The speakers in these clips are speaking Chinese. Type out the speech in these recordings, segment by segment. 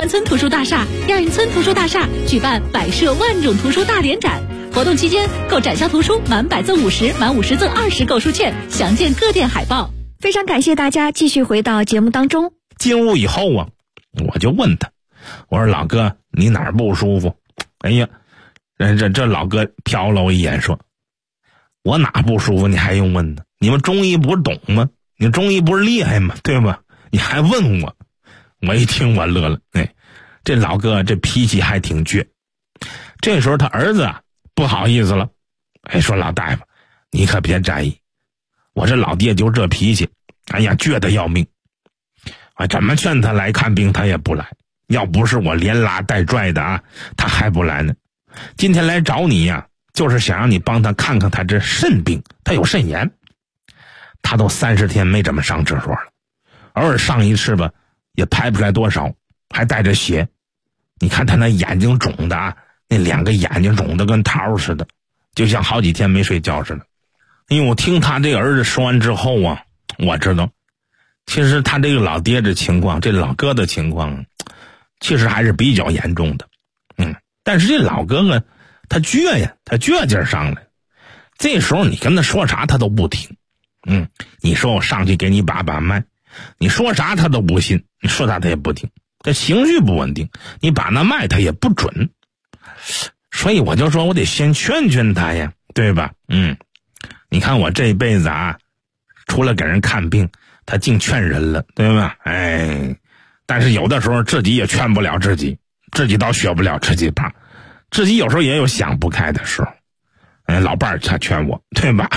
关村图书大厦、亚运村图书大厦举办摆设万种图书大联展，活动期间购展销图书满100赠50，满50赠20购书券，详见各店海报。 非常感谢大家继续回到节目当中。 进屋以后啊，我就问他，我说老哥，你哪儿不舒服？哎呀，这老哥瞟了我一眼说，我哪不舒服你还用问呢？你们中医不是懂吗？你中医不是厉害吗？对吧？你还问我？我一听我乐了，这老哥这脾气还挺倔。这时候他儿子啊不好意思了，说老大夫，你可别在意，我这老爹就这脾气，哎呀倔得要命，怎么劝他来看病他也不来，要不是我连拉带拽的啊，他还不来呢。今天来找你呀，就是想让你帮他看看他这肾病，他有肾炎，他都30天没怎么上厕所了，偶尔上一次吧也排不出来多少，还带着血。你看他那眼睛肿的啊，那2个眼睛肿得跟桃似的，就像好几天没睡觉似的。因为我听他这个儿子说完之后啊，我知道其实他这个老爹的情况，这老哥的情况其实还是比较严重的。但是这老哥哥他倔呀，他倔劲儿上来，这时候你跟他说啥他都不听。你说我上去给你把把脉，你说啥他都不信，你说啥他也不听，这情绪不稳定，你把那脉他也不准。所以我就说我得先劝劝他呀，对吧？你看我这辈子啊，除了给人看病，他净劝人了，对吧？但是有的时候自己也劝不了自己，自己倒学不了自己吧，自己有时候也有想不开的时候。老伴儿他劝我，对吧？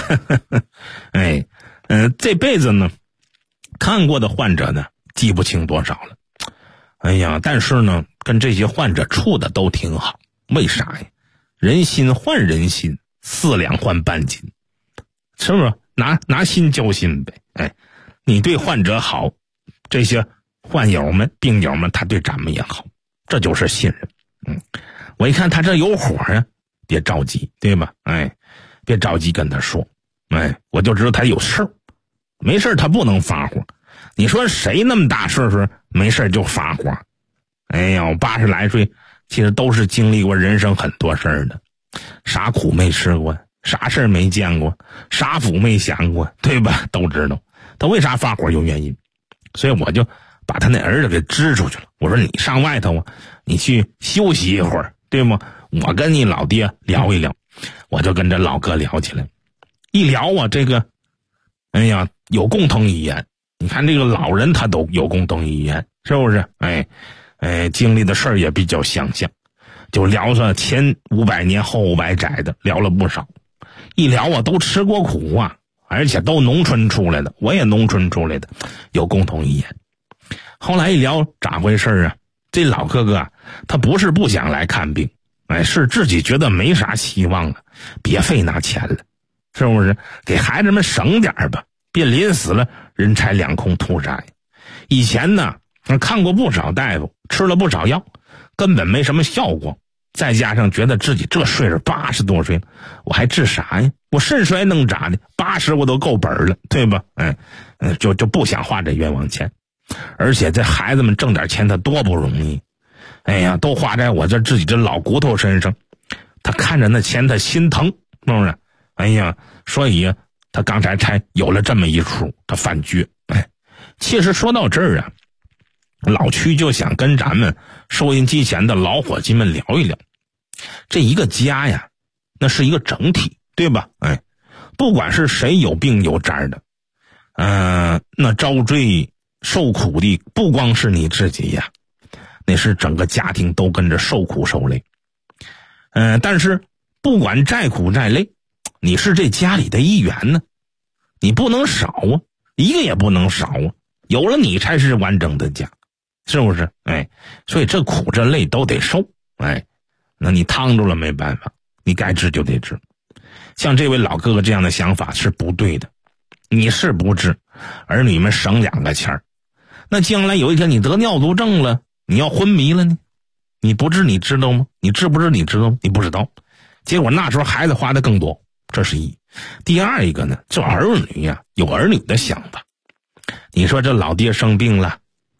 这辈子呢，看过的患者呢记不清多少了。但是呢，跟这些患者处的都挺好。为啥呀？人心换人心，4两换半斤，是不是？拿心交心呗。你对患者好，这些患友们、病友们，他对咱们也好，这就是信任。我一看他这有火啊，别着急，对吧？别着急跟他说。我就知道他有事儿，没事他不能发火。你说谁那么大岁数没事就发火？我80来岁，其实都是经历过人生很多事儿的，啥苦没吃过，啥事儿没见过，啥福没享过，对吧？都知道他为啥发火有原因。所以我就把他那儿子给支出去了，我说你上外头啊，你去休息一会儿，对吗？我跟你老爹聊一聊。我就跟这老哥聊起来，一聊啊，这个有共同语言。你看这个老人他都有共同语言，是不是？经历的事儿也比较相像，就聊上前500年后500载的，聊了不少。一聊啊，都吃过苦啊，而且都农村出来的，我也农村出来的，有共同语言。后来一聊咋回事啊？这老哥哥他不是不想来看病，是自己觉得没啥希望了，别费那钱了，是不是？给孩子们省点吧，别临死了人财两空图啥呀？以前呢看过不少大夫，吃了不少药，根本没什么效果，再加上觉得自己这岁数80多岁了，我还治啥呀？我肾衰能咋的？80我都够本了，对吧？就不想花这冤枉钱。而且这孩子们挣点钱他多不容易，都花在我这自己这老骨头身上，他看着那钱他心疼，是不是？所以他刚才才有了这么一出，他犯倔。其实说到这儿啊，老曲就想跟咱们收音机前的老伙计们聊一聊，这一个家呀，那是一个整体，对吧？不管是谁有病有灾的，那遭罪受苦的不光是你自己呀，那是整个家庭都跟着受苦受累。但是不管再苦再累，你是这家里的一员呢，你不能少啊，一个也不能少啊，有了你才是完整的家，是不是？所以这苦这累都得受。那你趟住了没办法，你该治就得治。像这位老哥哥这样的想法是不对的，你是不治，儿女们省2个钱儿，那将来有一天你得尿毒症了，你要昏迷了呢，你不治你知道吗？你治不治你知道吗？你不知道。结果那时候孩子花的更多，这是一。第二一个呢，这儿女呀有儿女的想法。你说这老爹生病了，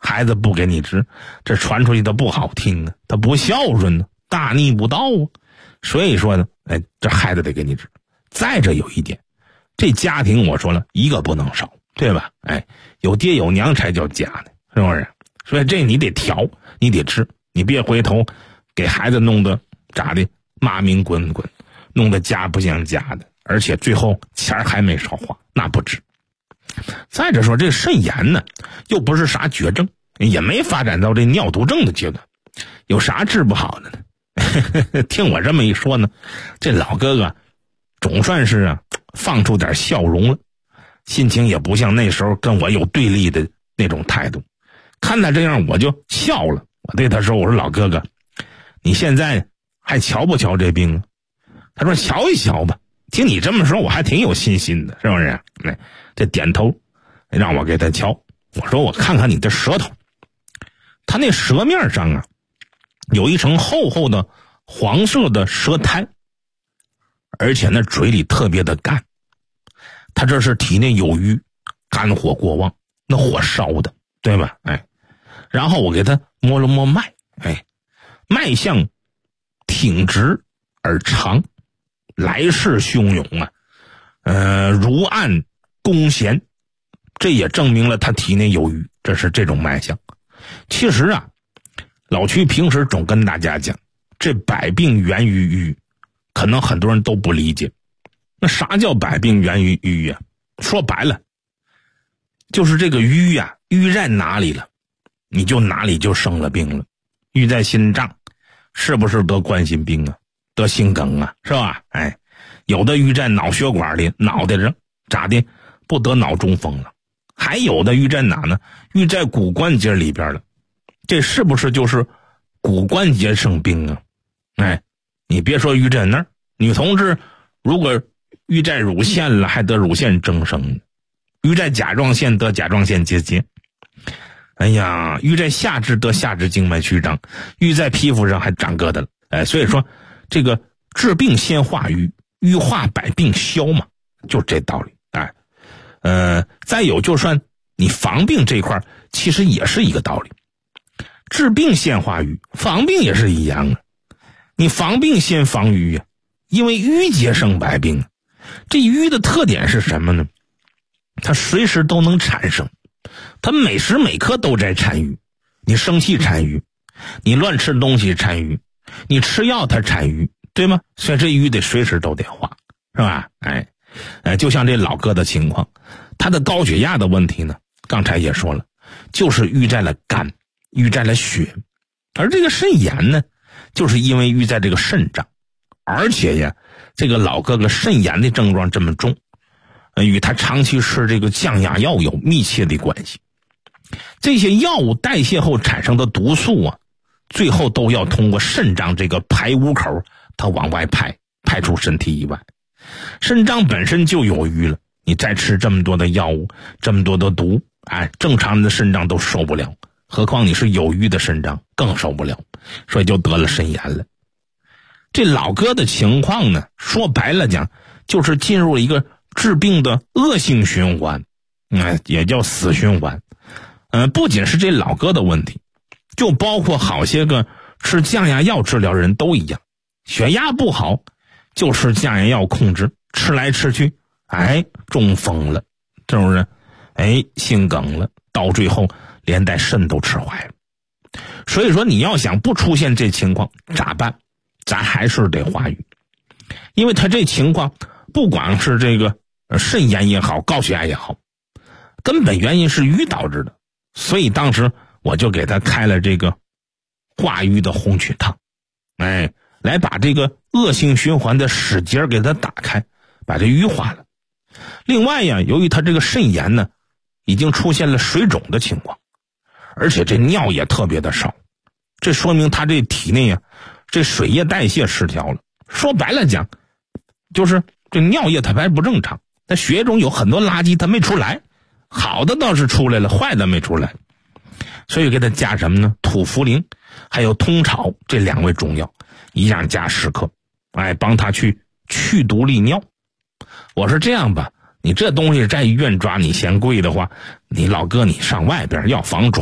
孩子不给你治，这传出去的不好听啊，他不孝顺呢，大逆不道啊。所以说呢，这孩子得给你治。再者有一点，这家庭我说了一个不能少，对吧？有爹有娘才叫家呢，是不是？所以这你得调，你得治，你别回头给孩子弄得咋的骂名滚滚，弄得家不像家的，而且最后钱还没少花，那不治。再者说这肾炎呢，又不是啥绝症，也没发展到这尿毒症的阶段，有啥治不好的呢？听我这么一说呢，这老哥哥总算是放出点笑容了，心情也不像那时候跟我有对立的那种态度。看他这样我就笑了，我对他说，我说老哥哥，你现在还瞧不瞧这病啊？他说瞧一瞧吧。听你这么说我还挺有信心的，是不是？这点头让我给他瞧。我说我看看你的舌头，他那舌面上有一层厚厚的黄色的舌苔，而且那嘴里特别的干，他这是体内有瘀，肝火过旺，那火烧的，对吧？然后我给他摸了摸脉，脉象挺直而长，来势汹涌如按弓弦，这也证明了他体内有瘀，这是这种脉象。其实老曲平时总跟大家讲，这百病源于瘀，可能很多人都不理解。那啥叫百病源于瘀呀？说白了，就是这个瘀瘀在哪里了，你就哪里就生了病了。瘀在心脏，是不是得冠心病啊？得心梗啊，是吧？有的瘀在脑血管里，脑袋上咋的不得脑中风了？还有的瘀在哪呢？瘀在骨关节里边了，这是不是就是骨关节生病啊？你别说瘀在那儿，女同志如果瘀在乳腺了，还得乳腺增生呢；瘀在甲状腺得甲状腺结节。瘀在下肢得下肢静脉曲张，瘀在皮肤上还长疙瘩了。所以说这个治病先化瘀，瘀化百病消嘛，就这道理。再有就算你防病这块其实也是一个道理，治病先化瘀，防病也是一样你防病先防瘀因为瘀结生百病。这瘀的特点是什么呢？它随时都能产生，它每时每刻都在产瘀。你生气产瘀，你乱吃东西产瘀，你吃药它产瘀，对吗？所以这瘀得随时都得化，是吧？就像这老哥的情况，他的高血压的问题呢，刚才也说了，就是瘀在了肝，瘀在了血。而这个肾炎呢，就是因为瘀在这个肾脏，而且这个老哥哥肾炎的症状这么重，与他长期吃这个降压药有密切的关系。这些药物代谢后产生的毒素最后都要通过肾脏这个排污口，它往外排出身体以外。肾脏本身就有瘀了，你再吃这么多的药物，这么多的毒，正常人的肾脏都受不了，何况你是有瘀的肾脏更受不了，所以就得了肾炎了。这老哥的情况呢，说白了讲，就是进入了一个治病的恶性循环，也叫死循环。不仅是这老哥的问题，就包括好些个吃降压药治疗人都一样，血压不好就吃降压药控制，吃来吃去中风了，是不是？心梗了，到最后连带肾都吃坏了。所以说你要想不出现这情况咋办？咱还是得化瘀，因为他这情况不管是这个肾炎也好，高血压也好，根本原因是瘀导致的。所以当时我就给他开了这个化瘀的红曲汤，来把这个恶性循环的使节给它打开，把这瘀化了。另外由于他这个肾炎呢，已经出现了水肿的情况，而且这尿也特别的少，这说明他这体内这水液代谢失调了。说白了讲，就是这尿液它还不正常，在血液中有很多垃圾它没出来，好的倒是出来了，坏的没出来。所以给他加什么呢？土茯苓还有通草这2味中药，一样加10克，帮他去毒利尿。我说这样吧，你这东西在医院抓你嫌贵的话，你老哥你上外边药房抓，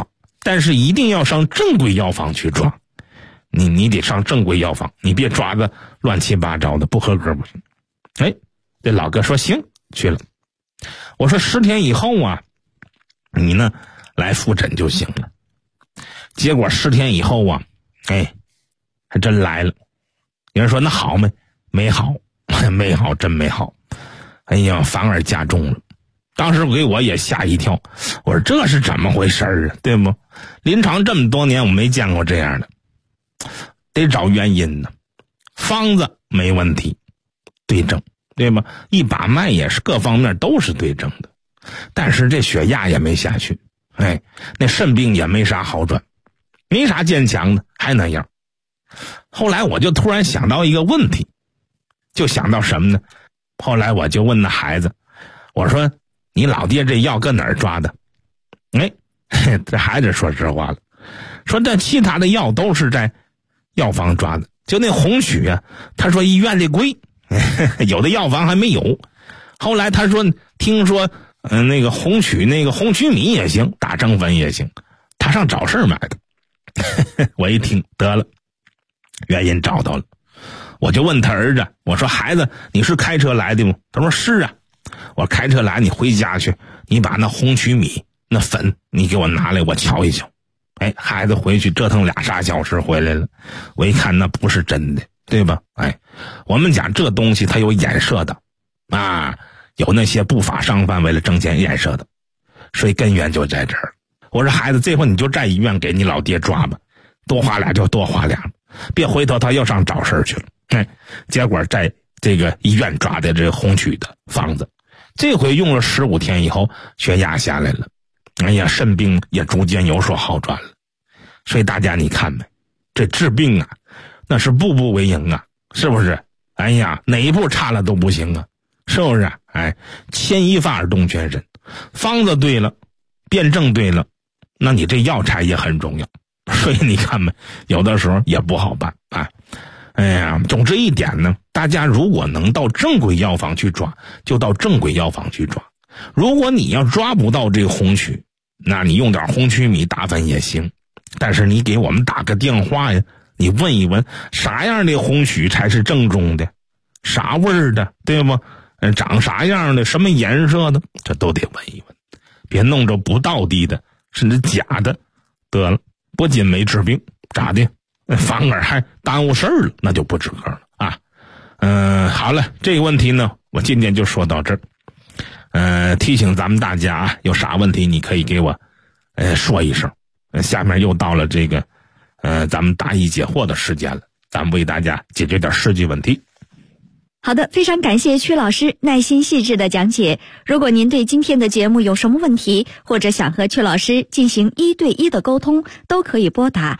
但是一定要上正规药房去抓。你得上正规药房，你别抓的乱七八糟的，不合格不行。哎，这老哥说行，去了。我说10天以后啊，你呢来复诊就行了。结果10天以后啊，哎，还真来了。有人说那好没？没好，没好，真没好。哎呀，反而加重了。当时给我也吓一跳，我说这是怎么回事啊？对不？临床这么多年，我没见过这样的。得找原因呢，方子没问题，对症，对吧？一把脉也是各方面都是对症的，但是这血压也没下去，哎，那肾病也没啥好转，没啥坚强的，还那样。后来我就突然想到一个问题，就想到什么呢？后来我就问那孩子，我说你老爹这药搁哪儿抓的？哎，这孩子说实话了，说这其他的药都是在药房抓的，就那红曲啊，他说医院里贵，有的药房还没有。后来他说听说那个红曲米也行，打成粉也行，他上早市买的。我一听得了，原因找到了。我就问他儿子，我说孩子你是开车来的吗？他说是啊。我开车来，你回家去，你把那红曲米那粉你给我拿来，我瞧一瞧。哎，孩子回去折腾2、3小时回来了，我一看那不是真的，对吧？哎，我们讲这东西它有衍射的啊，有那些不法商贩为了挣钱衍射的，所以根源就在这儿。我说孩子，这回你就在医院给你老爹抓吧，多花俩就多花俩，别回头他又上找事去了。哎，结果在这个医院抓的这红曲的方子，这回用了15天以后，血压下来了。哎呀，肾病也逐渐有所好转了。所以大家你看没，这治病啊，那是步步为营啊，是不是？哎呀，哪一步差了都不行啊，是不是？哎，牵一发而动全身，方子对了，辩证对了，那你这药材也很重要。所以你看没，有的时候也不好办啊。哎呀，总之一点呢，大家如果能到正规药房去抓，就到正规药房去抓。如果你要抓不到这个红曲，那你用点红曲米打粉也行，但是你给我们打个电话呀，你问一问啥样的红曲才是正宗的，啥味儿的，对吗？长啥样的，什么颜色的，这都得问一问，别弄着不道地的甚至假的，得了，不仅没治病，咋的，反而还耽误事儿了，那就不值个了啊。好了，这个问题呢，我今天就说到这儿。提醒咱们大家啊，有啥问题你可以给我说一声。下面又到了这个咱们答疑解惑的时间了，咱们为大家解决点实际问题。 好的，非常感谢曲老师耐心细致的讲解。如果您对今天的节目有什么问题，或者想和曲老师进行1对1的沟通，都可以拨打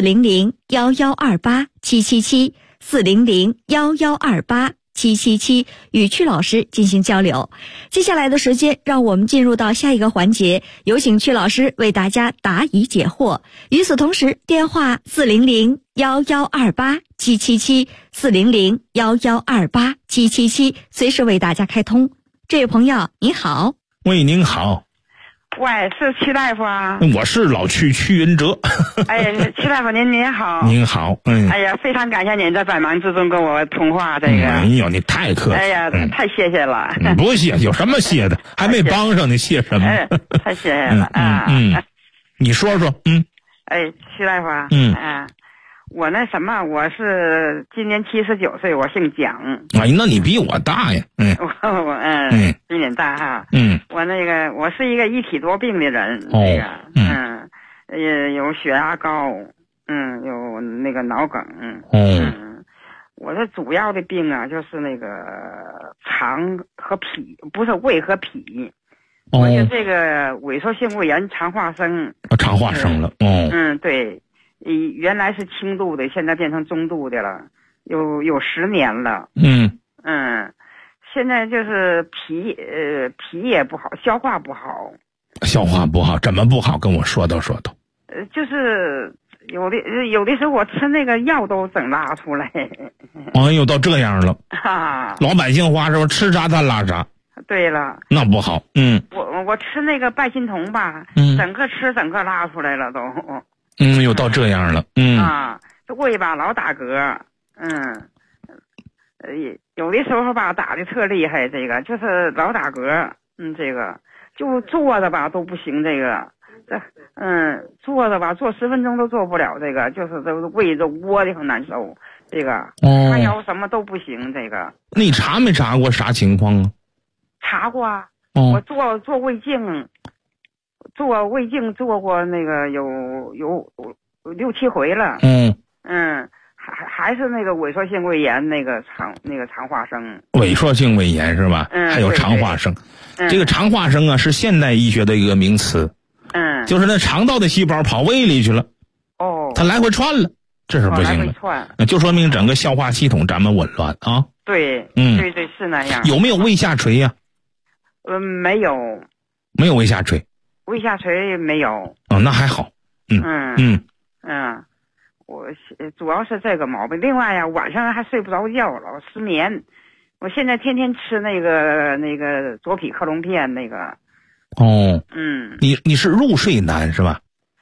400-1128-777 400-1128-777与曲老师进行交流。接下来的时间，让我们进入到下一个环节，有请曲老师为大家答疑解惑。与此同时，电话400-1128-777 400-1128-777随时为大家开通。这位朋友您好。 喂，您好。 喂，是曲大夫啊？ 我是老曲云哲。 哎，曲大夫您好。 您好， 哎呀，非常感谢您在百忙之中跟我通话，这个。 哎呦，你太客气。 哎呀，太谢谢了。 不谢，有什么谢的？还没帮上你，谢什么？ 太谢谢了啊。 你说说， 哎，曲大夫啊，我那什么，我是今年79岁，我姓蒋。 哎，那你比我大呀。 比你大哈。我是一个一体多病的人。有血压高，有那个脑梗。我这主要的病啊，就是那个肠和脾，不是胃和脾。我就这个萎缩性胃炎肠化生。 肠化生了。 对。原来是轻度的，现在变成中度的了，有10年了。现在就是脾也不好，消化不好。 消化不好，怎么不好？跟我说道说道。 就是有的时候我吃那个药都整拉出来。 哎呦，到这样了。老百姓话是不是吃啥他拉啥？ 对了， 那不好。 我吃那个拜心酮吧，整个吃整个拉出来了都。 又到这样了。 这胃吧老打嗝。有的时候吧打的特厉害，这个就是老打嗝。这个就坐着吧都不行，坐着吧坐10分钟都做不了，这个就是这胃都窝的很难受，这个叉腰什么都不行。这个你查没查过啥情况啊？ 查过啊。我做胃镜，做过那个有6、7回了。还是那个萎缩性胃炎，那个肠化生。萎缩性胃炎是吧？还有肠化生。这个肠化生啊是现代医学的一个名词。就是那肠道的细胞跑胃里去了。它来回窜了，这是不行的。就说明整个消化系统咱们紊乱啊。 对。对是那样。 有没有胃下垂呀？ 没有。 没有胃下垂。 胃下垂没有。 那还好。 我主要是这个毛病，另外呀，晚上还睡不着觉，老失眠。我现在天天吃那个左匹克隆片那个。你是入睡难是吧？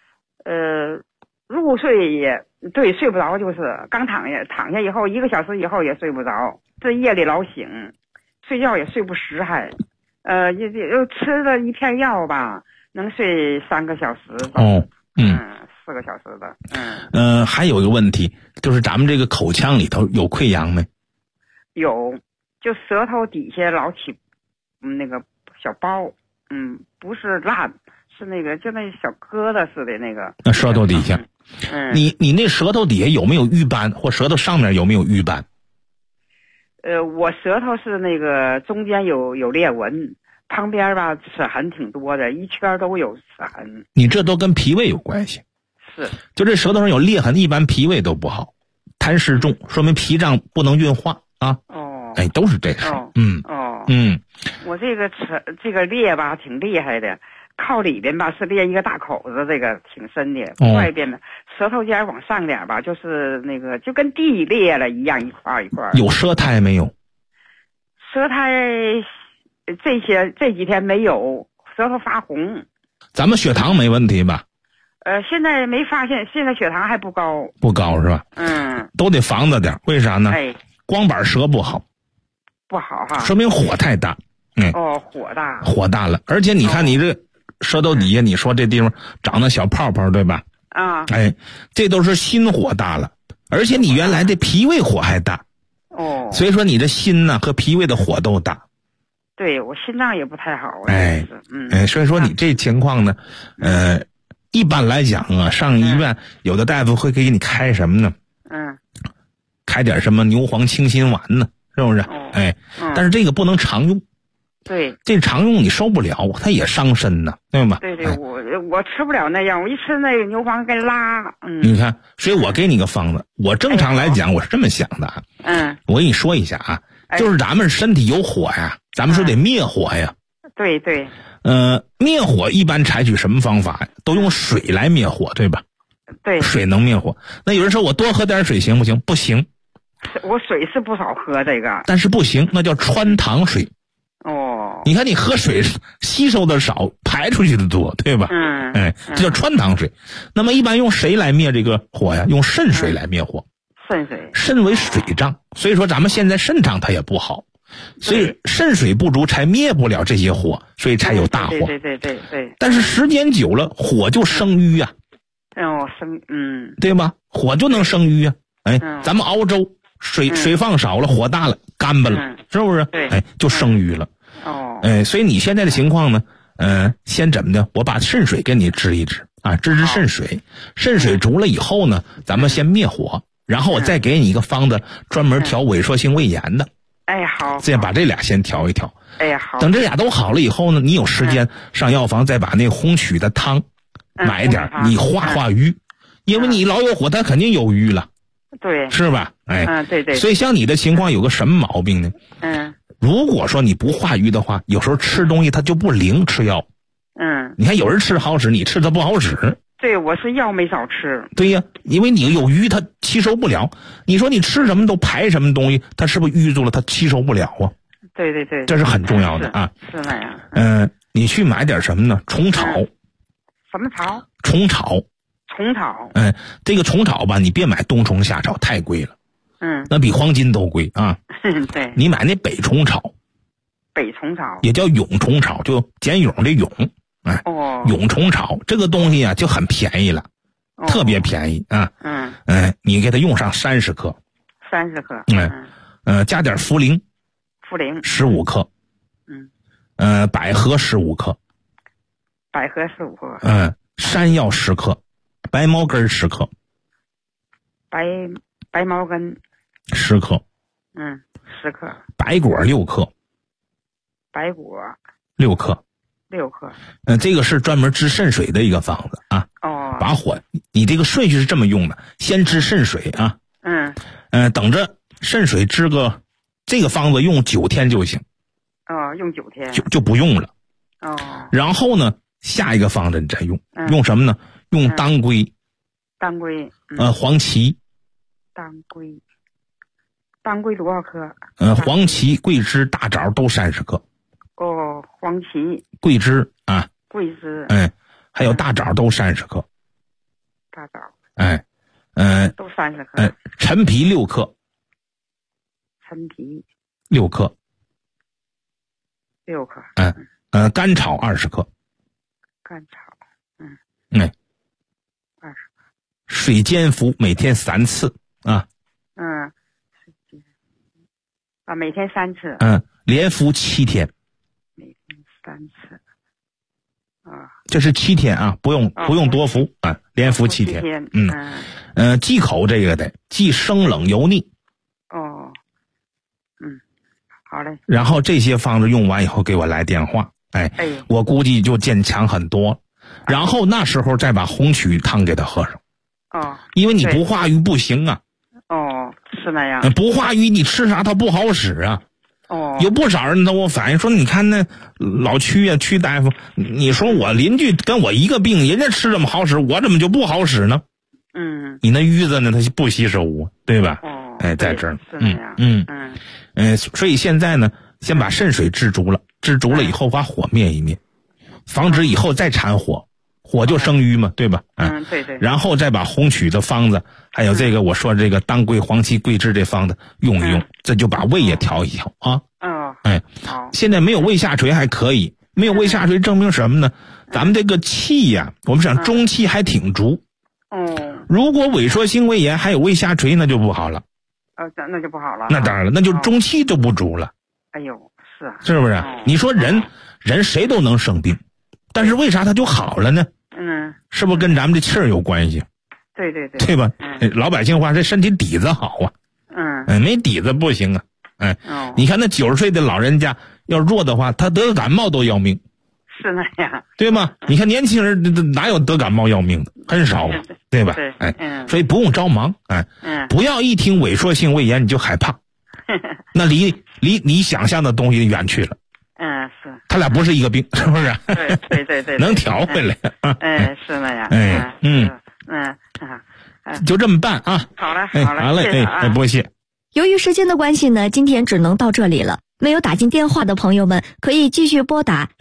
入睡也对，睡不着，就是刚躺下以后1个小时以后也睡不着，这夜里老醒，睡觉也睡不实还。又吃了一片药吧，能睡3个小时。4个小时的。 还有一个问题，就是咱们这个口腔里头有溃疡没？ 有，就舌头底下老起那个小包。不是烂，是那个就那小疙瘩似的那个。那舌头底下。 你那舌头底下有没有瘀斑，或舌头上面有没有瘀斑？ 我舌头是那个中间有裂纹，旁边吧齿痕挺多的，一圈都有齿痕。 你这都跟脾胃有关系。 是。 就这舌头上有裂痕，一般脾胃都不好，痰湿重，说明脾脏不能运化啊。都是这事。 我这个裂吧挺厉害的，靠里边吧是裂一个大口子，这个挺深的。外边的舌头尖往上点吧，就是那个就跟地裂了一样，一块一块。有舌苔没有？ 舌苔这几天没有，舌头发红。 咱们血糖没问题吧？ 现在没发现，现在血糖还不高。 不高是吧？都得防着点，为啥呢？光板舌不好。 不好哈。 说明火太大。火大了，而且你看你这舌头底下，你说这地方长的小泡泡，对吧？这都是心火大了，而且你原来的脾胃火还大。所以说你的心呢和脾胃的火都大。 对，我心脏也不太好。 所以说你这情况呢，一般来讲啊，上医院有的大夫会给你开什么呢？开点什么牛黄清心丸呢，是不是？但是这个不能常用。 对， 这常用你受不了，它也伤身呢，对吧？ 对，我吃不了那样，我一吃那个牛黄该拉。 你看，所以我给你个方子。我正常来讲，我是这么想的啊。我跟你说一下啊，就是咱们身体有火呀，咱们说得灭火呀。 对。 灭火一般采取什么方法？都用水来灭火，对吧？ 对。 水能灭火。那有人说我多喝点水行不行？不行。 我水是不少喝这个， 但是不行，那叫穿堂水。你看你喝水吸收的少，排出去的多，对吧？这叫穿堂水。那么一般用谁来灭这个火呀？用肾水来灭火。肾为水脏，所以说咱们现在肾脏它也不好，所以肾水不足才灭不了这些火，所以才有大火。 对。 但是时间久了，火就生瘀呀。对吧？火就能生瘀呀。咱们熬粥，水放少了，火大了，干巴了，是不是？就生瘀了。所以你现在的情况呢，先怎么的？我把肾水给你治一治啊，治肾水。肾水足了以后呢，咱们先灭火，然后我再给你一个方子，专门调萎缩性胃炎的。 好。 再把这俩先调一调。 好。 等这俩都好了以后呢，你有时间上药房再把那红曲的汤买点，你化瘀，因为你老有火，它肯定有瘀了。 对。 是吧？ 对。 所以像你的情况有个什么毛病呢？如果说你不化瘀的话，有时候吃东西它就不灵，吃药。你看有人吃好使，你吃它不好使。 对，我是药没少吃。 对呀，因为你有瘀，它吸收不了。你说你吃什么都排什么东西，它是不是淤住了？它吸收不了啊？ 对对对， 这是很重要的啊。 是那样。 你去买点什么呢？虫草。 什么草？ 虫草。 虫草。 这个虫草吧，你别买冬虫夏草，太贵了。那比黄金都贵啊。 对。 你买那北虫草。 北虫草。也叫蛹虫草，就茧蛹的蛹。蛹虫草这个东西啊，就很便宜了，特别便宜啊。你给它用上30克。 30克。 加点茯苓。 茯苓 15克。百合15克。 百合15克。 山药10克。白茅根10克。 白茅根 10克。 10克。 白果6克。 白果 6克。 6克。 这个是专门治肾水的一个方子啊。把火，你这个顺序是这么用的，先治肾水啊。等着肾水治个，这个方子用9天就行。 用9天就不用了。然后呢，下一个方子你再用，用什么呢？用当归。 当归。 黄芪。 当归多少克？ 黄芪、桂枝、大枣都30克。 黄芪、 桂枝啊。 桂枝。 还有大枣都30克。 大枣。都30克。 陈皮6克。 陈皮 6克。 6克。 甘草20克。 甘草。 20。水煎服每天3次啊。 每天3次。 连服7天。 每天3次。 这是7天啊，不用多服啊，连服7天。忌口这个得忌生冷油腻。 好嘞。 然后这些方子用完以后给我来电话，我估计就坚强很多。然后那时候再把红曲汤给他喝上。因为你不化瘀不行啊。 是那样。 不化瘀你吃啥它不好使啊。有不少人跟我反映说，你看那老屈呀，屈大夫，你说我邻居跟我一个病，人家吃这么好使，我怎么就不好使呢？你那瘀子呢，它不吸收，对吧？在这儿。所以现在呢，先把肾水治足了，治足了以后把火灭一灭，防止以后再产火，火就生瘀嘛，对吧？ 对对。 然后再把红曲的方子，还有这个我说这个当归、黄芪、桂枝这方子用一用，这就把胃也调一调啊。现在没有胃下垂还可以，没有胃下垂证明什么呢？咱们这个气呀，我们想中气还挺足。如果萎缩性胃炎还有胃下垂，那就不好了。 那就不好了。 那当然了，那就中气就不足了。 是啊。 是不是？你说人谁都能生病，但是为啥他就好了呢？是不是跟咱们这气儿有关系？ 对对对。 对吧？老百姓话，这身体底子好啊。没底子不行啊。你看那90岁的老人家要弱的话，他得个感冒都要命。 是那样。 对吗？你看年轻人哪有得感冒要命的？很少，对吧？所以不用着忙。不要一听萎缩性胃炎你就害怕，那离你想象的东西远去了。 是。 他俩不是一个病，是不是？ 对对对。 能调回来。 是那样。 就这么办啊。 好嘞， 好嘞，不谢。 由于时间的关系呢，今天只能到这里了。没有打进电话的朋友们，可以继续拨打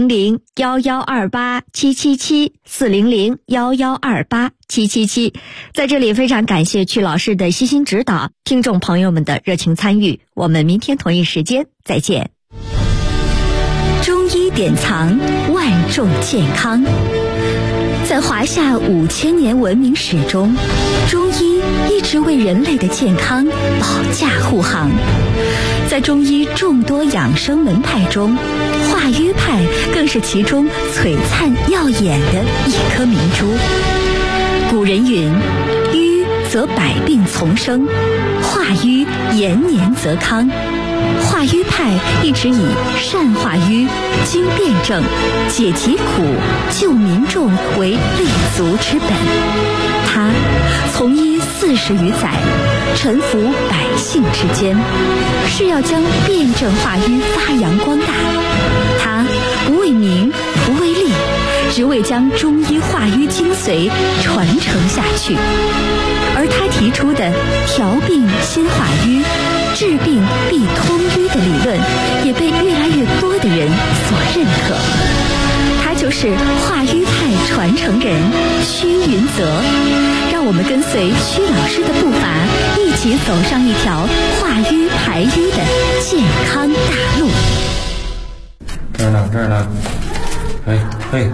400-1128-777，400-1128-777。在这里非常感谢曲老师的悉心指导，听众朋友们的热情参与。我们明天同一时间再见。中医典藏，万众健康。在华夏5000年文明史中，中医一直为人类的健康保驾护航。在中医众多养生门派中，化瘀派更是其中璀璨耀眼的一颗明珠。古人云：瘀则百病丛生，化瘀延年则康。化瘀派一直以善化瘀、经辩证、解疾苦、救民众为立足之本。他从医40余载，沉浮百姓之间，是要将辩证化瘀发扬光大。他不为名，不为利，只为将中医化瘀精髓传承下去。而他提出的调病先化瘀， 治病必通医的理论也被越来越多的人所认可。他就是化瘀派传承人屈云泽，让我们跟随屈老师的步伐，一起走上一条化瘀排瘀的健康大路。 这儿呢，嘿，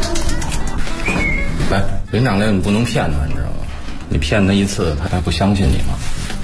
来，林长烈，你不能骗他，你知道吗？你骗他一次，他还不相信你吗？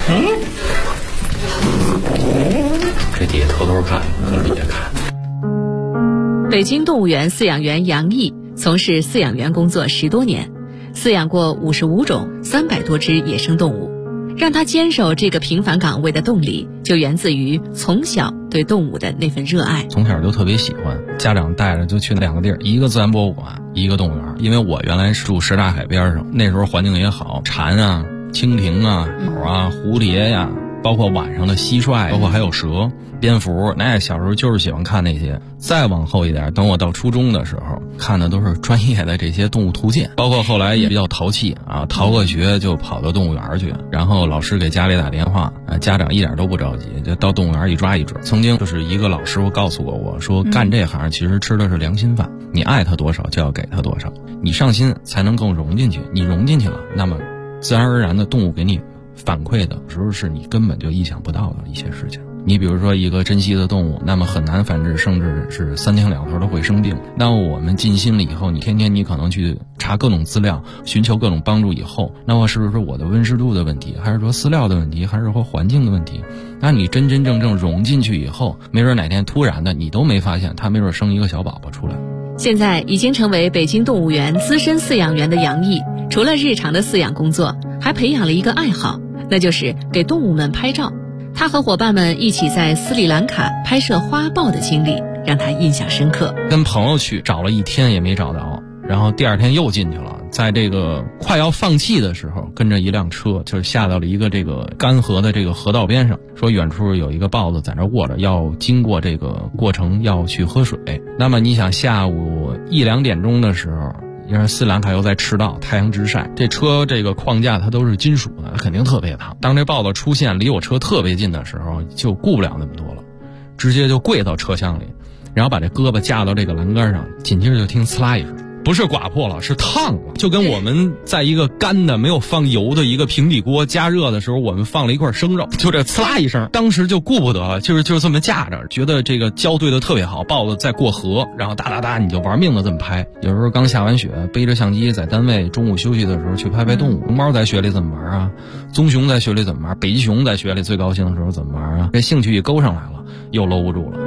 这底下偷偷看，可别看。 北京动物园饲养员杨毅从事饲养员工作10多年，饲养过55种300多只野生动物。让他坚守这个平凡岗位的动力，就源自于从小对动物的那份热爱。 从小就特别喜欢，家长带着就去2个地儿，一个自然博物馆，一个动物园。因为我原来是住什刹海边上，那时候环境也好，蝉啊、蜻蜓啊、鸟啊、蝴蝶呀，包括晚上的蟋蟀，包括还有蛇、蝙蝠，那小时候就是喜欢看那些。再往后一点，等我到初中的时候，看的都是专业的这些动物图鉴，包括后来也比较淘气啊，逃个学就跑到动物园去，然后老师给家里打电话，家长一点都不着急，就到动物园一抓一准。曾经就是一个老师傅告诉过我说，干这行其实吃的是良心饭，你爱他多少就要给他多少，你上心才能更融进去，你融进去了，那么自然而然的动物给你反馈的时候是你根本就意想不到的一些事情。你比如说一个珍稀的动物，那么很难繁殖，甚至是3天2头都会生病。那我们尽心了以后，你天天你可能去查各种资料，寻求各种帮助以后，那么是不是我的温湿度的问题，还是说饲料的问题，还是说环境的问题？那你真真正正融进去以后，没准哪天突然的你都没发现，它没准生一个小宝宝出来。 现在已经成为北京动物园资深饲养员的杨毅，除了日常的饲养工作，还培养了一个爱好，那就是给动物们拍照。他和伙伴们一起在斯里兰卡拍摄花豹的经历让他印象深刻。 跟朋友去找了1天也没找到，然后第2天又进去了，在这个快要放弃的时候，跟着一辆车就是下到了一个这个干涸的这个河道边上，说远处有一个豹子在那卧着，要经过这个过程要去喝水。那么你想下午1、2点钟的时候，因为斯里兰卡又在赤道，太阳直晒，这车这个框架它都是金属的，肯定特别烫。当这豹子出现离我车特别近的时候，就顾不了那么多了，直接就跪到车厢里，然后把这胳膊架到这个栏杆上，紧接着就听呲啦一声，不是刮破了，是烫了，就跟我们在一个干的没有放油的一个平底锅加热的时候，我们放了一块生肉，就这呲啦一声，当时就顾不得了，就是这么架着，觉得这个胶对的特别好，豹子在过河，然后哒哒哒你就玩命的这么拍。有时候刚下完雪，背着相机在单位中午休息的时候去拍拍动物，龙猫在雪里怎么玩啊，棕熊在雪里怎么玩，北极熊在雪里最高兴的时候怎么玩啊，这兴趣一勾上来了，又搂不住了。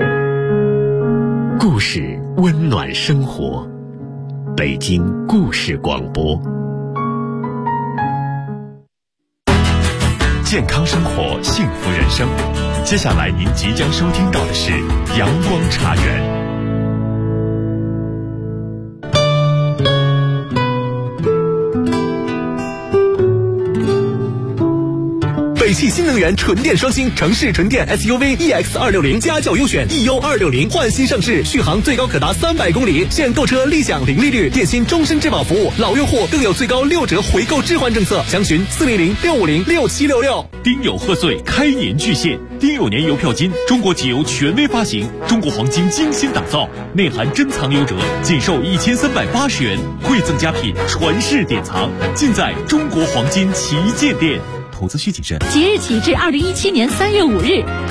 故事温暖生活，北京故事广播。健康生活，幸福人生。接下来您即将收听到的是阳光茶园。 北汽新能源纯电双星城市纯电 SUV EX260家轿优选 EU260 焕新上市，续航最高可达300公里，现购车立享零利率，电信终身质保服务，老用户更有最高6折回购置换政策，详询400-650-6766。 丁酉贺岁，开年巨献，丁酉年邮票金，中国汽油权威发行，中国黄金精心打造，内含珍藏优折，仅售1380元，馈赠佳品，传世典藏，尽在中国黄金旗舰店。投资需谨慎。 即日起至2017年3月5日，